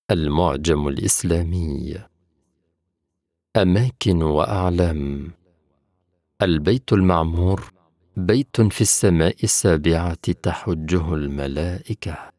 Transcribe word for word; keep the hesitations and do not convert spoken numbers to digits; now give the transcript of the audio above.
المعجم الإسلامي. أماكن وأعلام. البيت المعمور بيت في السماء السابعة تحجه الملائكة.